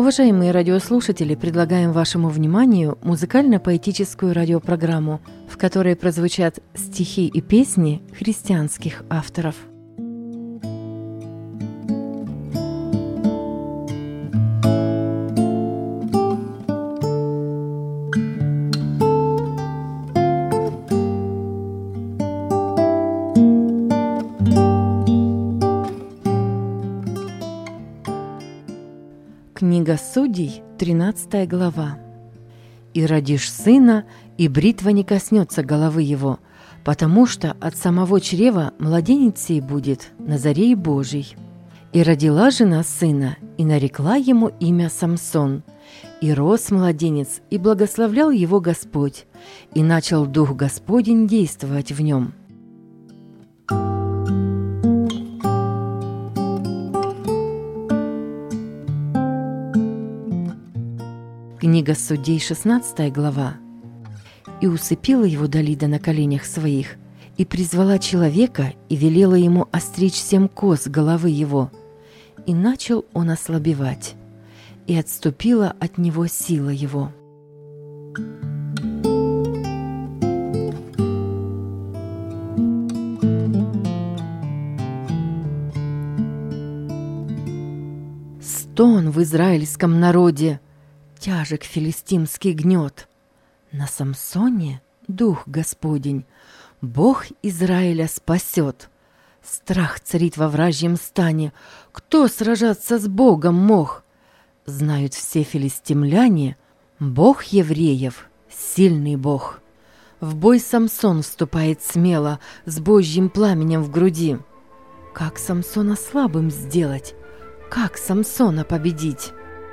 Уважаемые радиослушатели, предлагаем вашему вниманию музыкально-поэтическую радиопрограмму, в которой прозвучат стихи и песни христианских авторов. Книга Судей, 13 глава. «И родишь сына, и бритва не коснется головы его, потому что от самого чрева младенец сей будет, Назарей Божий. И родила жена сына, и нарекла ему имя Самсон. И рос младенец, и благословлял его Господь, и начал Дух Господень действовать в нем». Книга Судей, 16 глава. «И усыпила его Далида на коленях своих, и призвала человека, и велела ему остричь 7 кос головы его. И начал он ослабевать, и отступила от него сила его». Стон в израильском народе, тяжек филистимский гнет. На Самсоне Дух Господень, Бог Израиля спасет. Страх царит во вражьем стане, кто сражаться с Богом мог? Знают все филистимляне, Бог евреев, сильный Бог. В бой Самсон вступает смело, с Божьим пламенем в груди. Как Самсона слабым сделать? Как Самсона победить?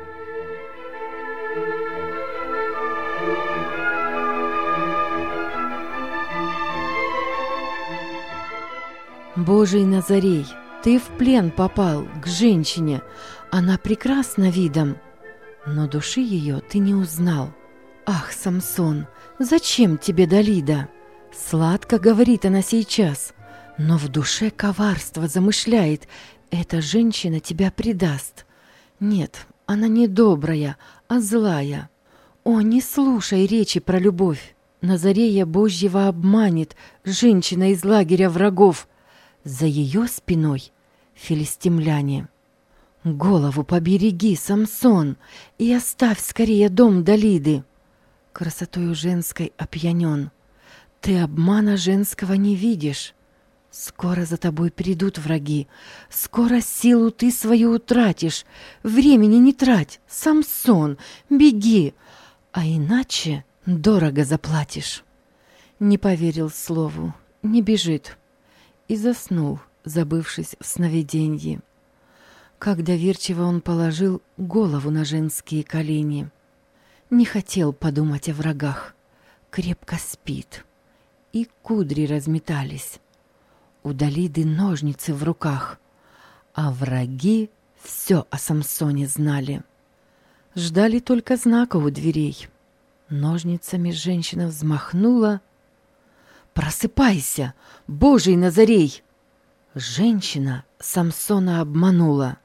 Божий Назарей, ты в плен попал к женщине, она прекрасна видом, но души ее ты не узнал. Ах, Самсон, зачем тебе Далида? Сладко говорит она сейчас, но в душе коварство замышляет, эта женщина тебя предаст. Нет, она не добрая, а злая. О, не слушай речи про любовь. Назарея Божьего обманет женщина из лагеря врагов. За ее спиной филистимляне. Голову побереги, Самсон, и оставь скорее дом Далиды. Красотою женской опьянен, ты обмана женского не видишь. Скоро за тобой придут враги, скоро силу ты свою утратишь. Времени не трать, Самсон, беги, а иначе дорого заплатишь. Не поверил слову, не бежит. И заснул, забывшись в сновиденье. Как доверчиво он положил голову на женские колени. Не хотел подумать о врагах. Крепко спит. И кудри разметались. У Далиды ножницы в руках. А враги все о Самсоне знали. Ждали только знака у дверей. Ножницами женщина взмахнула. «Просыпайся, Божий Назарей!» Женщина Самсона обманула.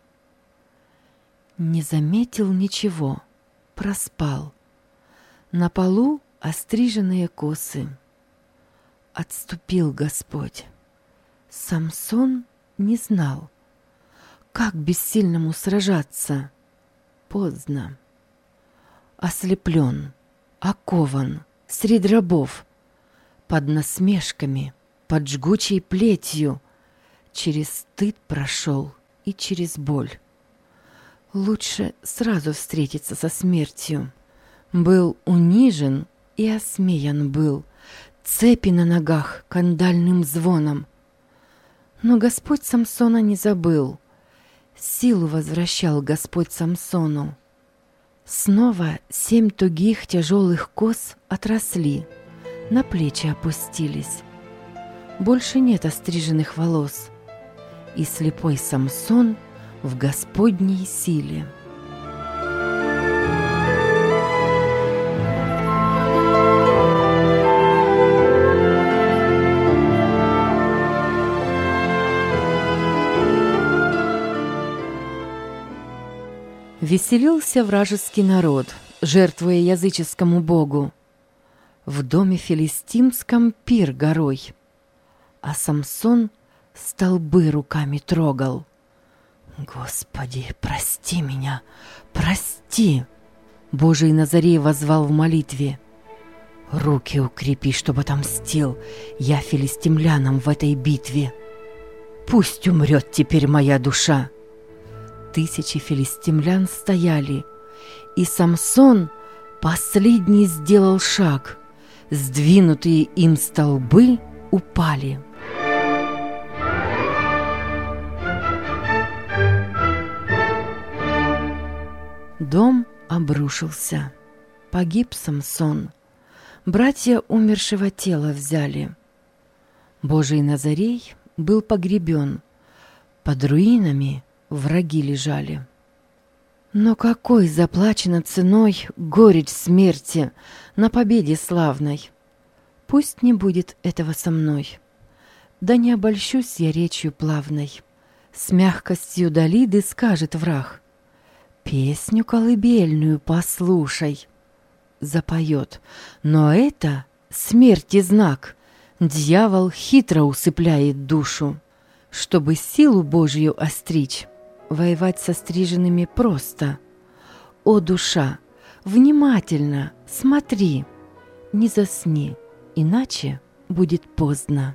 Не заметил ничего, проспал. На полу остриженные косы. Отступил Господь. Самсон не знал, как бессильному сражаться. Поздно. Ослеплен, окован, средь рабов. Под насмешками, под жгучей плетью, через стыд прошел и через боль. Лучше сразу встретиться со смертью. Был унижен и осмеян был, цепи на ногах кандальным звоном. Но Господь Самсона не забыл, силу возвращал Господь Самсону. Снова 7 тугих тяжелых кос отросли, на плечи опустились. Больше нет остриженных волос, и слепой Самсон в Господней силе. Веселился вражеский народ, жертвуя языческому богу. В доме филистимском пир горой, а Самсон столбы руками трогал. «Господи, прости меня, прости!» Божий Назарей воззвал в молитве. «Руки укрепи, чтоб отомстил я филистимлянам в этой битве. Пусть умрет теперь моя душа». Тысячи филистимлян стояли, и Самсон последний сделал шаг. Сдвинутые им столбы упали. Дом обрушился. Погиб Самсон. Братья умершего тела взяли. Божий Назарей был погребен. Под руинами враги лежали. Но какой заплачена ценой горечь смерти на победе славной? Пусть не будет этого со мной. Да не обольщусь я речью плавной. С мягкостью Далиды скажет враг: «Песню колыбельную послушай». Запоет, но это смерти знак. Дьявол хитро усыпляет душу. Чтобы силу Божью остричь, воевать со стриженными просто. О, душа, внимательно смотри, не засни, иначе будет поздно.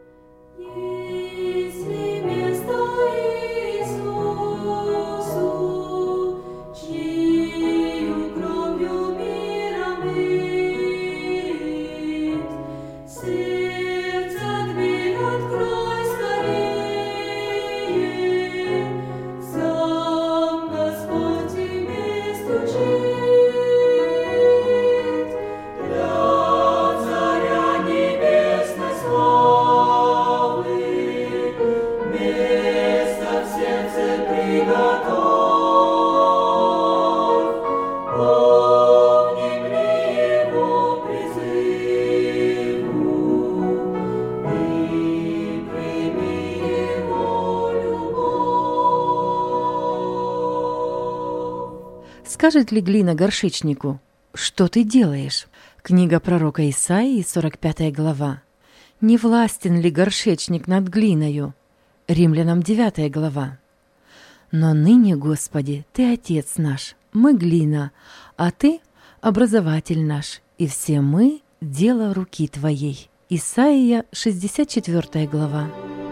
Скажет ли глина горшечнику: «Что ты делаешь?» Книга пророка Исаии, 45 глава. «Не властен ли горшечник над глиною?» Римлянам 9 глава. «Но ныне, Господи, Ты Отец наш, мы глина, а Ты образователь наш, и все мы дело руки Твоей». Исаия, 64 глава.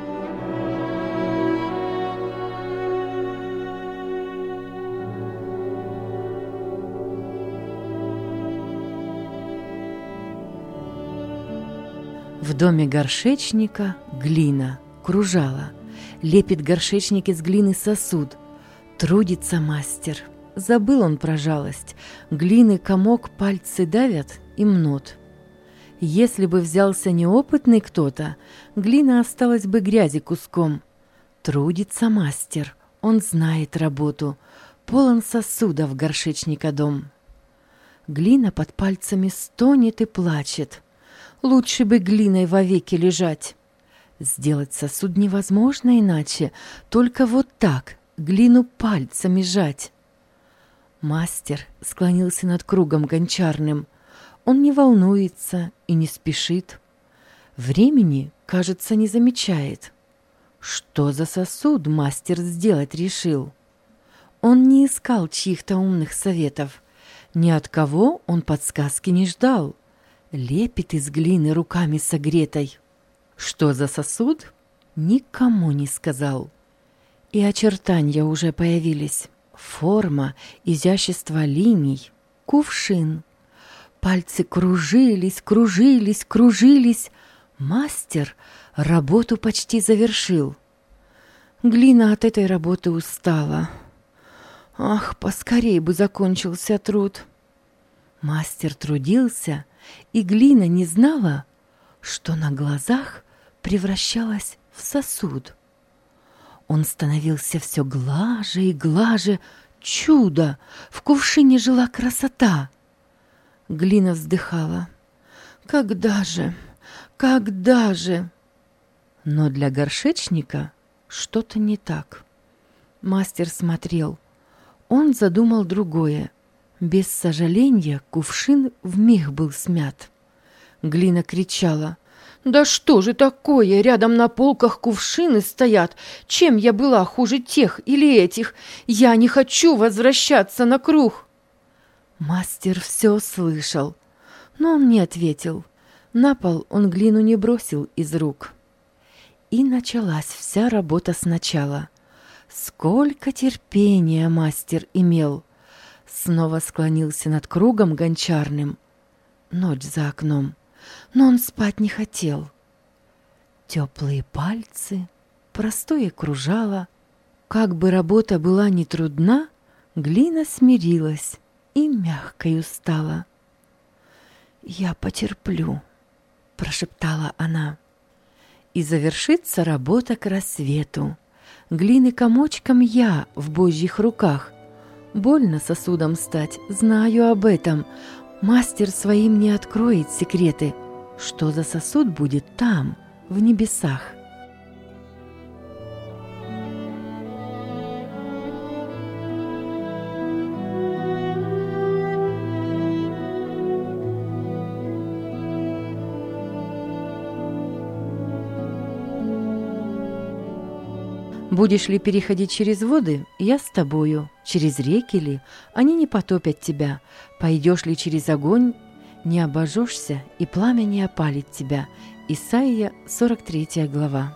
В доме горшечника глина кружала. Лепит горшечник из глины сосуд. Трудится мастер. Забыл он про жалость. Глины комок пальцы давят и мнут. Если бы взялся неопытный кто-то, глина осталась бы грязи куском. Трудится мастер. Он знает работу. Полон сосудов горшечника дом. Глина под пальцами стонет и плачет. Лучше бы глиной вовеки лежать. Сделать сосуд невозможно иначе, только вот так, глину пальцами жать. Мастер склонился над кругом гончарным. Он не волнуется и не спешит. Времени, кажется, не замечает. Что за сосуд мастер сделать решил? Он не искал чьих-то умных советов. Ни от кого он подсказки не ждал. Лепит из глины руками согретой. Что за сосуд? Никому не сказал. И очертания уже появились. Форма, изящество линий, кувшин. Пальцы кружились, кружились, кружились. Мастер работу почти завершил. Глина от этой работы устала. Ах, поскорей бы закончился труд. Мастер трудился, и глина не знала, что на глазах превращалась в сосуд. Он становился все глаже и глаже. Чудо! В кувшине жила красота. Глина вздыхала. Когда же? Когда же? Но для горшечника что-то не так. Мастер смотрел. Он задумал другое. Без сожаления кувшин вмиг был смят. Глина кричала: «Да что же такое? Рядом на полках кувшины стоят. Чем я была хуже тех или этих? Я не хочу возвращаться на круг!» Мастер все слышал, но он не ответил. На пол он глину не бросил из рук. И началась вся работа сначала. Сколько терпения мастер имел! Снова склонился над кругом гончарным. Ночь за окном, но он спать не хотел. Теплые пальцы, простое кружало. Как бы работа была не трудна, глина смирилась и мягкою стала. «Я потерплю», — прошептала она. И завершится работа к рассвету. Глины комочком я в Божьих руках. Больно сосудом стать, знаю об этом. Мастер своим не откроет секреты. Что за сосуд будет там, в небесах? Будешь ли переходить через воды, я с тобою. Через реки ли, они не потопят тебя. Пойдешь ли через огонь, не обожжешься, и пламя не опалит тебя. Исайя, 43 глава.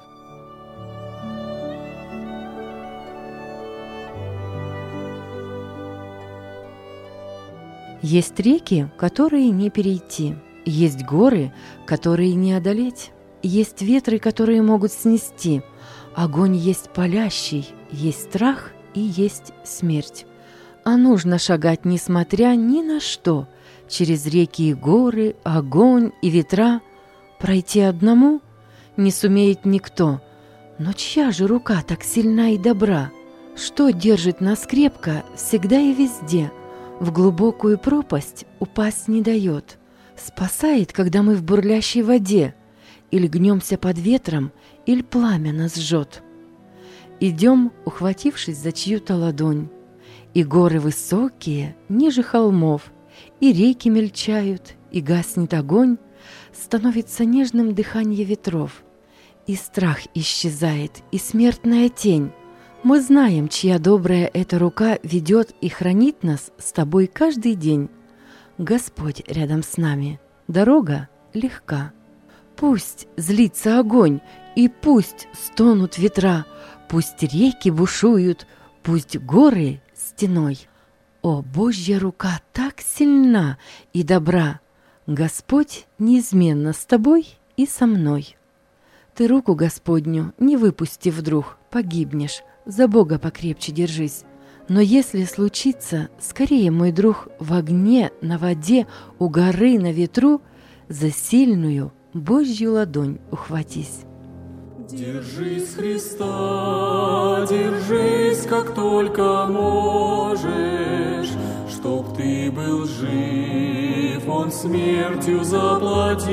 Есть реки, которые не перейти. Есть горы, которые не одолеть. Есть ветры, которые могут снести. Огонь есть палящий, есть страх и есть смерть. А нужно шагать, несмотря ни на что, через реки и горы, огонь и ветра. Пройти одному не сумеет никто. Но чья же рука так сильна и добра? Что держит нас крепко всегда и везде? В глубокую пропасть упасть не дает. Спасает, когда мы в бурлящей воде. Или гнемся под ветром, или пламя нас жжет. Идем, ухватившись за чью-то ладонь. И горы высокие, ниже холмов, и реки мельчают, и гаснет огонь, становится нежным дыхание ветров. И страх исчезает, и смертная тень. Мы знаем, чья добрая эта рука ведет и хранит нас с тобой каждый день. Господь рядом с нами, дорога легка. Пусть злится огонь, и пусть стонут ветра, пусть реки бушуют, пусть горы стеной. О, Божья рука так сильна и добра! Господь неизменно с тобой и со мной. Ты руку Господню не выпусти вдруг, погибнешь, за Бога покрепче держись. Но если случится, скорее, мой друг, в огне, на воде, у горы, на ветру, за сильную Божью ладонь ухватись. Держись Христа, держись, как только можешь, чтоб ты был жив, Он смертью заплатил.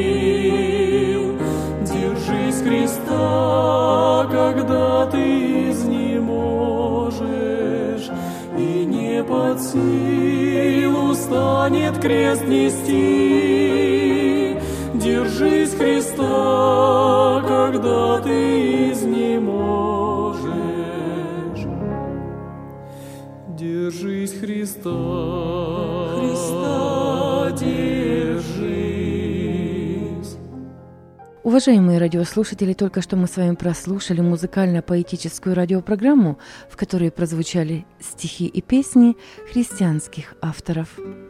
Держись Христа, когда ты изнеможешь, и не под силу станет крест нести. Держись Христа, когда ты изнеможешь. Держись Христа, Христа держись. Уважаемые радиослушатели, только что мы с вами прослушали музыкально-поэтическую радиопрограмму, в которой прозвучали стихи и песни христианских авторов.